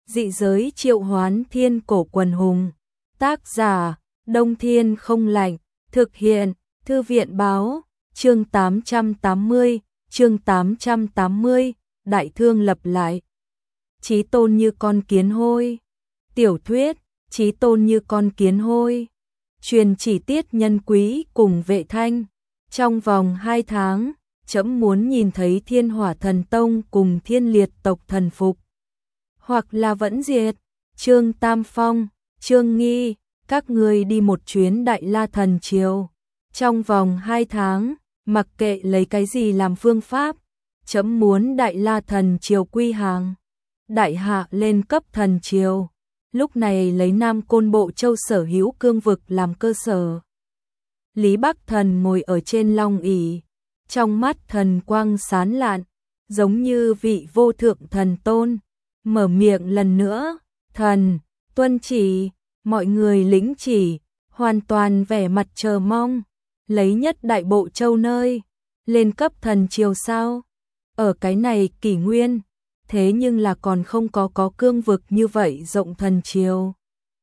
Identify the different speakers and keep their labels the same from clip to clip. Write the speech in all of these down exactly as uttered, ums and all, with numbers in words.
Speaker 1: dị giới triệu hoán thiên cổ quần hùng. Tác giả, Đông Thiên Không Lạnh, thực hiện, Thư viện báo, chương tám trăm tám mươi, chương tám trăm tám mươi, Đại Thương lập lại. Chí tôn như con kiến hôi. Tiểu thuyết, Chí tôn như con kiến hôi. Truyền chỉ tiết nhân quý cùng Vệ Thanh. Trong vòng hai tháng, trẫm muốn nhìn thấy Thiên Hỏa Thần Tông cùng Thiên Liệt tộc thần phục. Hoặc là vẫn diệt. Trương Tam Phong, Trương Nghi, các người đi một chuyến Đại La Thần Triều. Trong vòng hai tháng, mặc kệ lấy cái gì làm phương pháp, trẫm muốn Đại La Thần Triều quy hàng. Đại hạ lên cấp thần triều, lúc này lấy Nam Côn Bộ Châu sở hữu cương vực làm cơ sở. Lý Bắc Thần ngồi ở trên long ỷ, trong mắt thần quang sáng lạn, giống như vị vô thượng thần tôn, mở miệng lần nữa, thần, tuân chỉ, mọi người lĩnh chỉ, hoàn toàn vẻ mặt chờ mong, lấy nhất Đại Bộ Châu nơi, lên cấp thần triều sao? Ở cái này kỷ nguyên, thế nhưng là còn không có có cương vực như vậy rộng thần triều.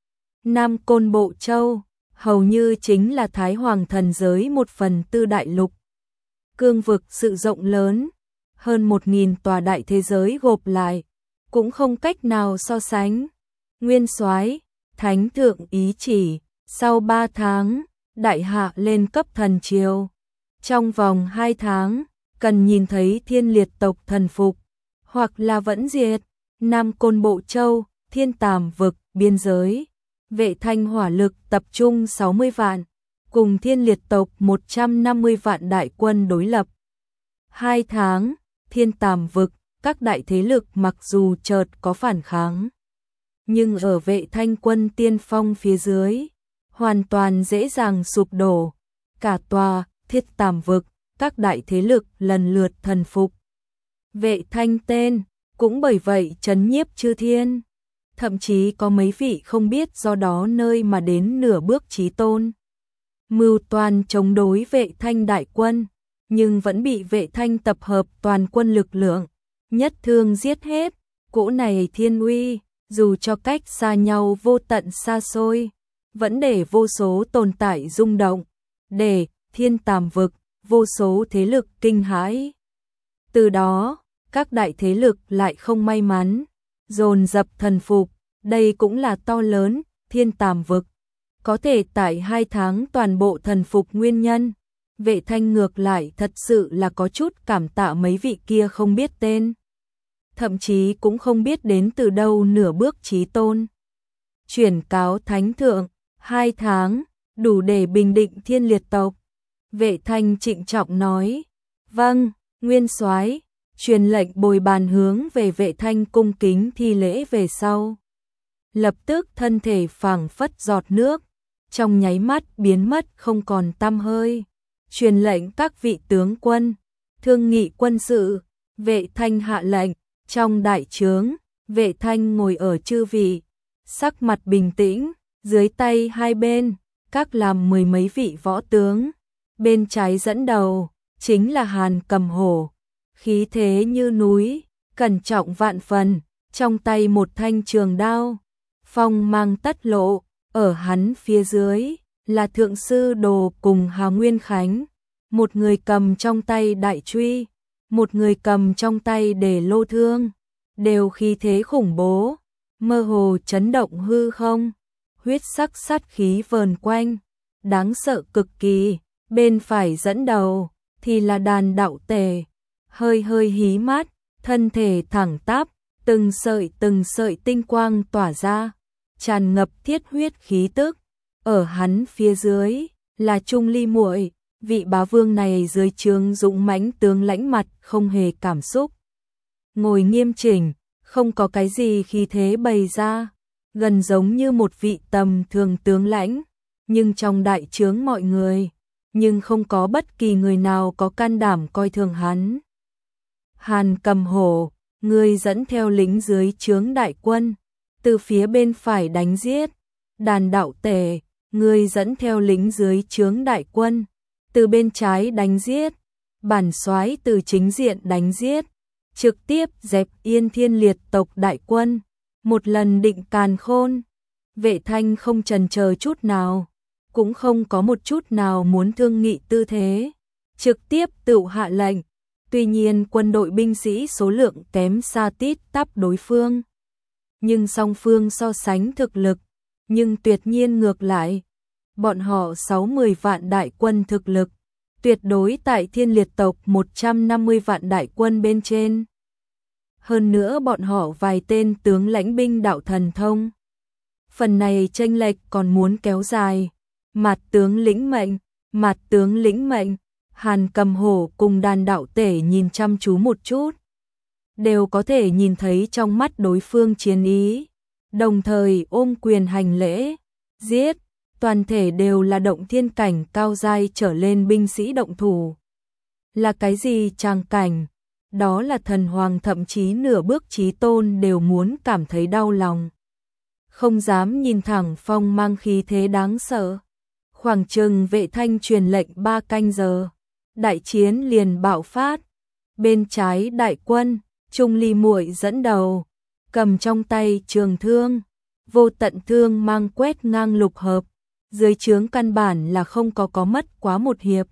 Speaker 1: Nam Côn Bộ Châu, hầu như chính là Thái Hoàng thần giới một phần tư đại lục. Cương vực sự rộng lớn, hơn một nghìn tòa đại thế giới gộp lại, cũng không cách nào so sánh. Nguyên soái, thánh thượng ý chỉ, sau ba tháng, đại hạ lên cấp thần triều. Trong vòng hai tháng, cần nhìn thấy Thiên Liệt tộc thần phục, hoặc là vẫn diệt. Nam Côn Bộ Châu, Thiên Tàm vực, biên giới. Vệ Thanh hỏa lực tập trung sáu mươi vạn, cùng Thiên Liệt tộc một trăm năm mươi vạn đại quân đối lập. Hai tháng, Thiên Tàm vực, các đại thế lực mặc dù chợt có phản kháng, nhưng ở Vệ Thanh quân tiên phong phía dưới, hoàn toàn dễ dàng sụp đổ. Cả tòa Thiên Tàm vực, các đại thế lực lần lượt thần phục. Vệ Thanh tên, cũng bởi vậy trấn nhiếp chư thiên. Thậm chí có mấy vị không biết do đó nơi mà đến nửa bước chí tôn. Mưu toàn chống đối Vệ Thanh đại quân, nhưng vẫn bị Vệ Thanh tập hợp toàn quân lực lượng, nhất thương giết hết. Cỗ này thiên uy, dù cho cách xa nhau vô tận xa xôi, vẫn để vô số tồn tại rung động, để Thiên Tàm vực, vô số thế lực kinh hãi. Từ đó, các đại thế lực lại không may mắn, dồn dập thần phục. Đây cũng là to lớn, Thiên Tàm vực có thể tại hai tháng toàn bộ thần phục nguyên nhân. Vệ Thanh ngược lại thật sự là có chút cảm tạ mấy vị kia không biết tên, thậm chí cũng không biết đến từ đâu nửa bước chí tôn. Chuyển cáo thánh thượng, hai tháng, đủ để bình định Thiên Liệt tộc. Vệ Thanh trịnh trọng nói, vâng, nguyên soái. Truyền lệnh bồi bàn hướng về Vệ Thanh cung kính thi lễ về sau. Lập tức thân thể phảng phất giọt nước, trong nháy mắt biến mất không còn tăm hơi. Truyền lệnh các vị tướng quân, thương nghị quân sự. Vệ Thanh hạ lệnh, trong đại trướng, Vệ Thanh ngồi ở chư vị, sắc mặt bình tĩnh, dưới tay hai bên, các làm mười mấy vị võ tướng. Bên trái dẫn đầu, chính là Hàn Cầm Hổ, khí thế như núi, cẩn trọng vạn phần, trong tay một thanh trường đao, phong mang tất lộ. Ở hắn phía dưới là Thượng Sư Đồ cùng Hà Nguyên Khánh, một người cầm trong tay đại truy, một người cầm trong tay đề lô thương, đều khí thế khủng bố, mơ hồ chấn động hư không, huyết sắc sát khí vờn quanh, đáng sợ cực kỳ. Bên phải dẫn đầu thì là Đàn Đạo Tề, hơi hơi hí mắt, thân thể thẳng tắp, từng sợi từng sợi tinh quang tỏa ra, tràn ngập thiết huyết khí tức. Ở hắn phía dưới là Trung Ly muội, vị bá vương này dưới trướng dũng mãnh tướng lãnh, mặt không hề cảm xúc, ngồi nghiêm chỉnh, không có cái gì khí thế bày ra, gần giống như một vị tầm thường tướng lãnh, nhưng trong đại trướng mọi người, nhưng không có bất kỳ người nào có can đảm coi thường hắn. Hàn Cầm Hổ, người dẫn theo lính dưới trướng đại quân, từ phía bên phải đánh giết. Đàn Đạo Tề, người dẫn theo lính dưới trướng đại quân, từ bên trái đánh giết. Bản soái từ chính diện đánh giết, trực tiếp dẹp yên Thiên Liệt tộc đại quân. một lần định càn khôn. Vệ Thanh không chần chờ chút nào, cũng không có một chút nào muốn thương nghị tư thế, trực tiếp tự hạ lệnh. Tuy nhiên quân đội binh sĩ số lượng kém xa tít tắp đối phương, nhưng song phương so sánh thực lực, nhưng tuyệt nhiên ngược lại. Bọn họ sáu mươi vạn đại quân thực lực, tuyệt đối tại Thiên Liệt tộc một trăm năm mươi vạn đại quân bên trên. Hơn nữa bọn họ vài tên tướng lãnh binh đạo thần thông. Phần này chênh lệch còn muốn kéo dài. Mạt tướng lĩnh mệnh, Mạt tướng lĩnh mệnh. Hàn Cầm Hổ cùng đàn đạo tể nhìn chăm chú một chút, đều có thể nhìn thấy trong mắt đối phương chiến ý, đồng thời ôm quyền hành lễ, giết, toàn thể đều là động thiên cảnh cao giai trở lên binh sĩ động thủ. Là cái gì tràng cảnh? Đó là thần hoàng thậm chí nửa bước chí tôn đều muốn cảm thấy đau lòng. Không dám nhìn thẳng phong mang khí thế đáng sợ. Khoảng chừng Vệ Thanh truyền lệnh ba canh giờ, đại chiến liền bạo phát. Bên trái đại quân, Trung Ly muội dẫn đầu, cầm trong tay trường thương, vô tận thương mang quét ngang lục hợp, dưới trướng căn bản là không có có mất quá một hiệp.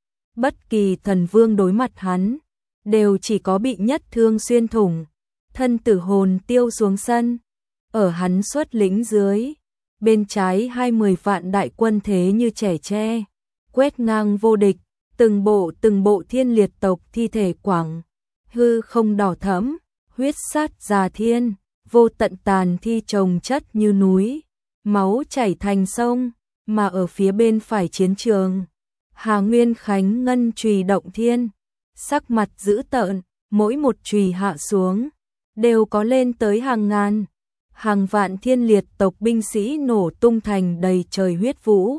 Speaker 1: Bất kỳ thần vương đối mặt hắn, đều chỉ có bị nhất thương xuyên thủng, thân tử hồn tiêu xuống sân. Ở hắn xuất lĩnh dưới, bên trái hai mươi vạn đại quân thế như trẻ tre, quét ngang vô địch, từng bộ từng bộ Thiên Liệt tộc thi thể quảng, hư không đỏ thẫm, huyết sát già thiên, vô tận tàn thi chồng chất như núi, máu chảy thành sông, mà ở phía bên phải chiến trường, Hà Nguyên Khánh ngân chùy động thiên, sắc mặt dữ tợn, mỗi một chùy hạ xuống, đều có lên tới hàng ngàn, hàng vạn Thiên Liệt tộc binh sĩ nổ tung thành đầy trời huyết vũ.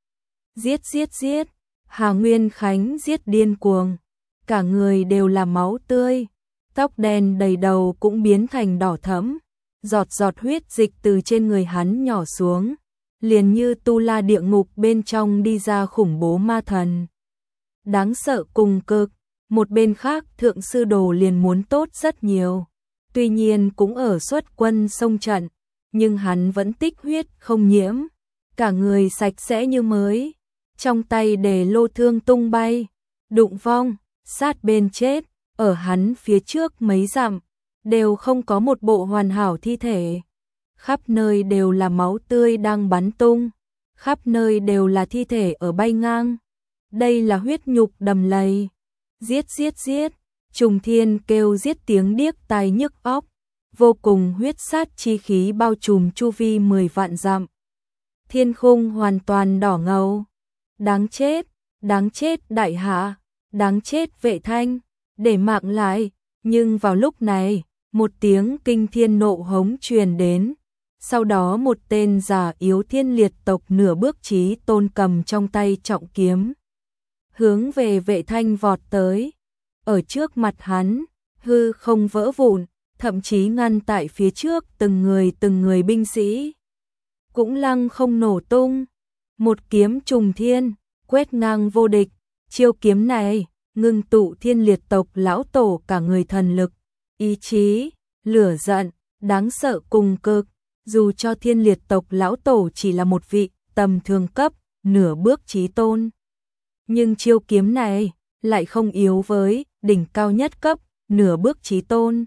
Speaker 1: Giết giết giết, Hà Nguyên Khánh giết điên cuồng, cả người đều là máu tươi, tóc đen đầy đầu cũng biến thành đỏ thẫm, giọt giọt huyết dịch từ trên người hắn nhỏ xuống, liền như tu la địa ngục bên trong đi ra khủng bố ma thần. Đáng sợ cùng cực, một bên khác thượng sư đồ liền muốn tốt rất nhiều, tuy nhiên cũng ở xuất quân sông trận, nhưng hắn vẫn tích huyết không nhiễm, cả người sạch sẽ như mới, trong tay để lô thương tung bay, đụng vong, sát bên chết, ở hắn phía trước mấy dặm, đều không có một bộ hoàn hảo thi thể. Khắp nơi đều là máu tươi đang bắn tung, khắp nơi đều là thi thể ở bay ngang. Đây là huyết nhục đầm lầy. Giết giết giết, trùng thiên kêu giết tiếng điếc tai nhức óc, vô cùng huyết sát chi khí bao trùm chu vi mười vạn dặm. Thiên khung hoàn toàn đỏ ngầu. Đáng chết, đáng chết đại hạ, đáng chết Vệ Thanh, để mạng lại. Nhưng vào lúc này, một tiếng kinh thiên nộ hống truyền đến. Sau đó một tên già yếu Thiên Liệt tộc nửa bước chí tôn cầm trong tay trọng kiếm, hướng về Vệ Thanh vọt tới. Ở trước mặt hắn, hư không vỡ vụn, thậm chí ngăn tại phía trước từng người từng người binh sĩ cũng lăng không nổ tung. Một kiếm trùng thiên, quét ngang vô địch. Chiêu kiếm này ngưng tụ Thiên Liệt tộc lão tổ cả người thần lực, ý chí, lửa giận, đáng sợ cùng cực. Dù cho Thiên Liệt tộc lão tổ chỉ là một vị tầm thường cấp, nửa bước chí tôn, nhưng chiêu kiếm này lại không yếu với đỉnh cao nhất cấp, nửa bước chí tôn.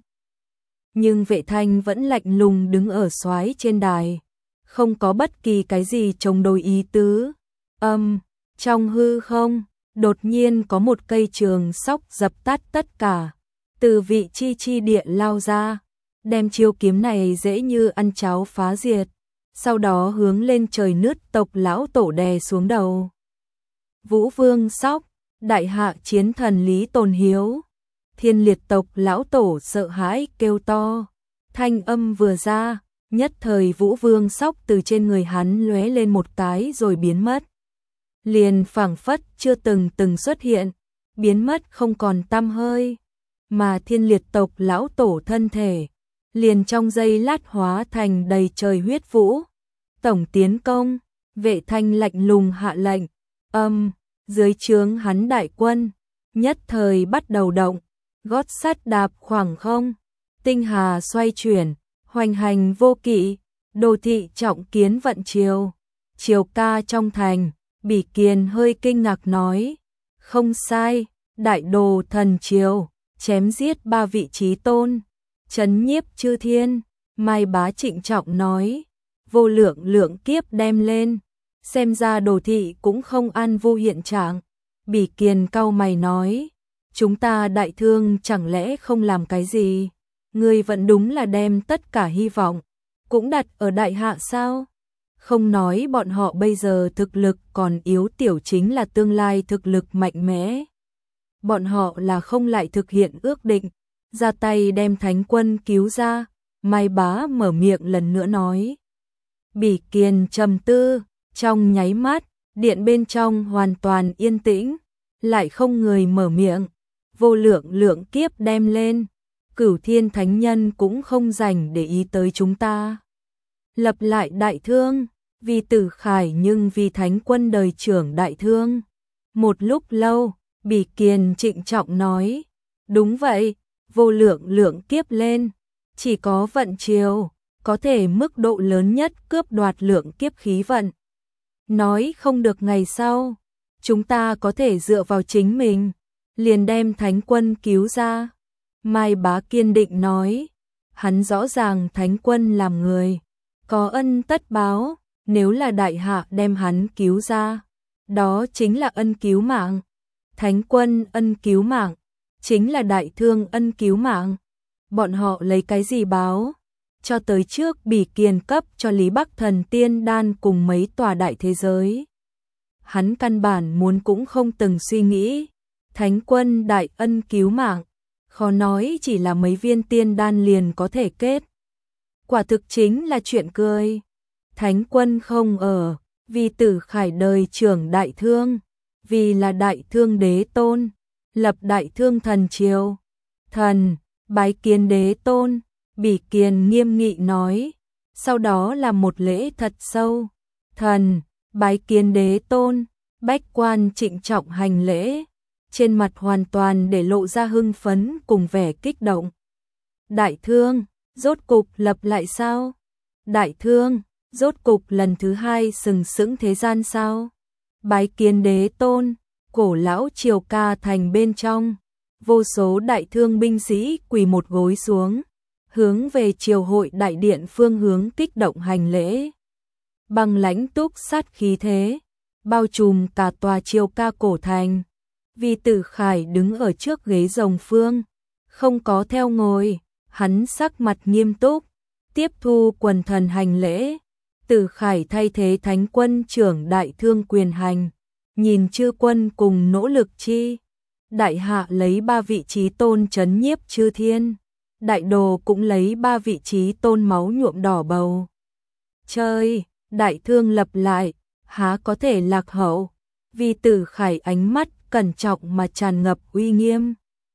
Speaker 1: Nhưng Vệ Thanh vẫn lạnh lùng đứng ở soái trên đài, không có bất kỳ cái gì chống đối ý tứ. Âm, trong hư không, đột nhiên có một cây trường sóc dập tắt tất cả, từ vị chi chi địa lao ra, đem chiêu kiếm này dễ như ăn cháo phá diệt, sau đó hướng lên trời nứt tộc lão tổ đè xuống đầu. Vũ Vương Sóc, đại hạ chiến thần Lý Tồn Hiếu. Thiên Liệt tộc lão tổ sợ hãi kêu to, thanh âm vừa ra, nhất thời Vũ Vương Sóc từ trên người hắn lóe lên một cái rồi biến mất. Liền phảng phất chưa từng từng xuất hiện, biến mất không còn tăm hơi, mà Thiên Liệt tộc lão tổ thân thể liền trong giây lát hóa thành đầy trời huyết vũ. Tổng tiến công, Vệ Thanh lạnh lùng hạ lệnh, âm, dưới trướng hắn đại quân, nhất thời bắt đầu động, gót sắt đạp khoảng không, tinh hà xoay chuyển, hoành hành vô kỵ, đồ thị trọng kiến vận triều. Triều ca trong thành, Bỉ Kiên hơi kinh ngạc nói, không sai, đại đồ thần triều, chém giết ba vị chí tôn, trấn nhiếp chư thiên. Mai Bá trịnh trọng nói, vô lượng lượng kiếp đem lên, xem ra đồ thị cũng không an vô hiện trạng. Bỉ Kiên cau mày nói, chúng ta đại thương chẳng lẽ không làm cái gì? Ngươi vẫn đúng là đem tất cả hy vọng cũng đặt ở đại hạ sao? Không nói bọn họ bây giờ thực lực còn yếu tiểu, chính là tương lai thực lực mạnh mẽ. Bọn họ là không lại thực hiện ước định, ra tay đem thánh quân cứu ra. Mai Bá mở miệng lần nữa nói. Bỉ Kiên trầm tư, trong nháy mắt, điện bên trong hoàn toàn yên tĩnh, lại không người mở miệng. Vô lượng lượng kiếp đem lên, Cửu Thiên Thánh Nhân cũng không dành để ý tới chúng ta. Lập lại đại thương, vì Tử Khải nhưng vì thánh quân đời trưởng đại thương. Một lúc lâu, Bỉ Kiên trịnh trọng nói, đúng vậy, vô lượng lượng kiếp lên, chỉ có vận triều có thể mức độ lớn nhất cướp đoạt lượng kiếp khí vận. Nói không được ngày sau, chúng ta có thể dựa vào chính mình, liền đem thánh quân cứu ra. Mai Bá kiên định nói, hắn rõ ràng thánh quân làm người, có ân tất báo, nếu là đại hạ đem hắn cứu ra, đó chính là ân cứu mạng. Thánh quân ân cứu mạng, chính là đại thương ân cứu mạng. Bọn họ lấy cái gì báo? Cho tới trước Bỉ Kiên cấp cho Lý Bắc Thần tiên đan cùng mấy tòa đại thế giới. Hắn căn bản muốn cũng không từng suy nghĩ. Thánh quân đại ân cứu mạng, khó nói chỉ là mấy viên tiên đan liền có thể kết. Quả thực chính là chuyện cười. Thánh quân không ở, vì Tử Khải đời trưởng đại thương, vì là đại thương đế tôn, lập đại thương thần triều. Thần, bái kiến đế tôn, Bỉ Kiên nghiêm nghị nói, sau đó là một lễ thật sâu. Thần, bái kiến đế tôn, bách quan trịnh trọng hành lễ, trên mặt hoàn toàn để lộ ra hưng phấn cùng vẻ kích động. Đại thương, rốt cục lập lại sao? Đại thương, rốt cục lần thứ hai sừng sững thế gian sao? Bái kiến đế tôn, cổ lão triều ca thành bên trong, vô số đại thương binh sĩ quỳ một gối xuống, hướng về triều hội đại điện phương hướng kích động hành lễ. Băng lãnh túc sát khí thế, bao trùm cả tòa triều ca cổ thành. Vì Tử Khải đứng ở trước ghế rồng phương, không có theo ngồi, hắn sắc mặt nghiêm túc, tiếp thu quần thần hành lễ. Tử Khải thay thế thánh quân trưởng đại thương quyền hành, nhìn chư quân cùng nỗ lực chi. Đại hạ lấy ba vị trí tôn trấn nhiếp chư thiên, đại đồ cũng lấy ba vị trí tôn máu nhuộm đỏ bầu. Chơi, đại thương lập lại, há có thể lạc hậu. Vì Tử Khải ánh mắt cẩn trọng mà tràn ngập uy nghiêm.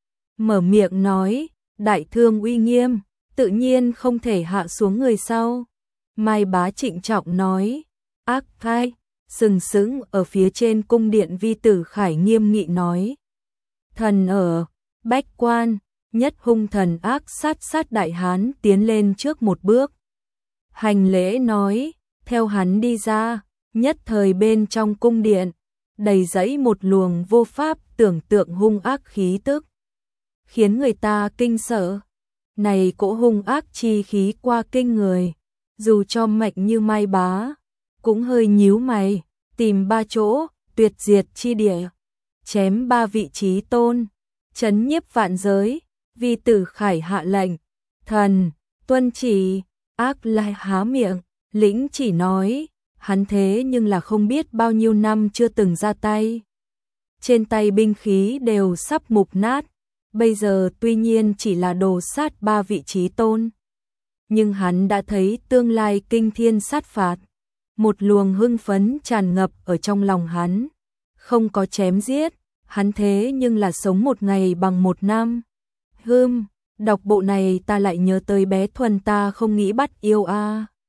Speaker 1: Mở miệng nói, đại thương uy nghiêm, tự nhiên không thể hạ xuống người sau. Mai Bá trịnh trọng nói, ác thai, sừng sững ở phía trên cung điện. Vi Tử Khải nghiêm nghị nói, thần ở, bách quan, nhất hung thần ác sát sát đại hán tiến lên trước một bước. Hành lễ nói, theo hắn đi ra, nhất thời bên trong cung điện, đầy dẫy một luồng vô pháp tưởng tượng hung ác khí tức, khiến người ta kinh sợ. Này cỗ hung ác chi khí qua kinh người, dù cho mệnh như Mai Bá, cũng hơi nhíu mày, tìm ba chỗ, tuyệt diệt chi địa, chém ba vị trí tôn, trấn nhiếp vạn giới. Vi Tử Khải hạ lệnh, thần, tuân chỉ. Ác lại há miệng, lĩnh chỉ nói, hắn thế nhưng là không biết bao nhiêu năm chưa từng ra tay. Trên tay binh khí đều sắp mục nát, bây giờ tuy nhiên chỉ là đồ sát ba vị trí tôn. Nhưng hắn đã thấy tương lai kinh thiên sát phạt, một luồng hưng phấn tràn ngập ở trong lòng hắn. Không có chém giết, hắn thế nhưng là sống một ngày bằng một năm. Hừm, đọc bộ này ta lại nhớ tới bé Thuần ta không nghĩ bắt yêu a. À.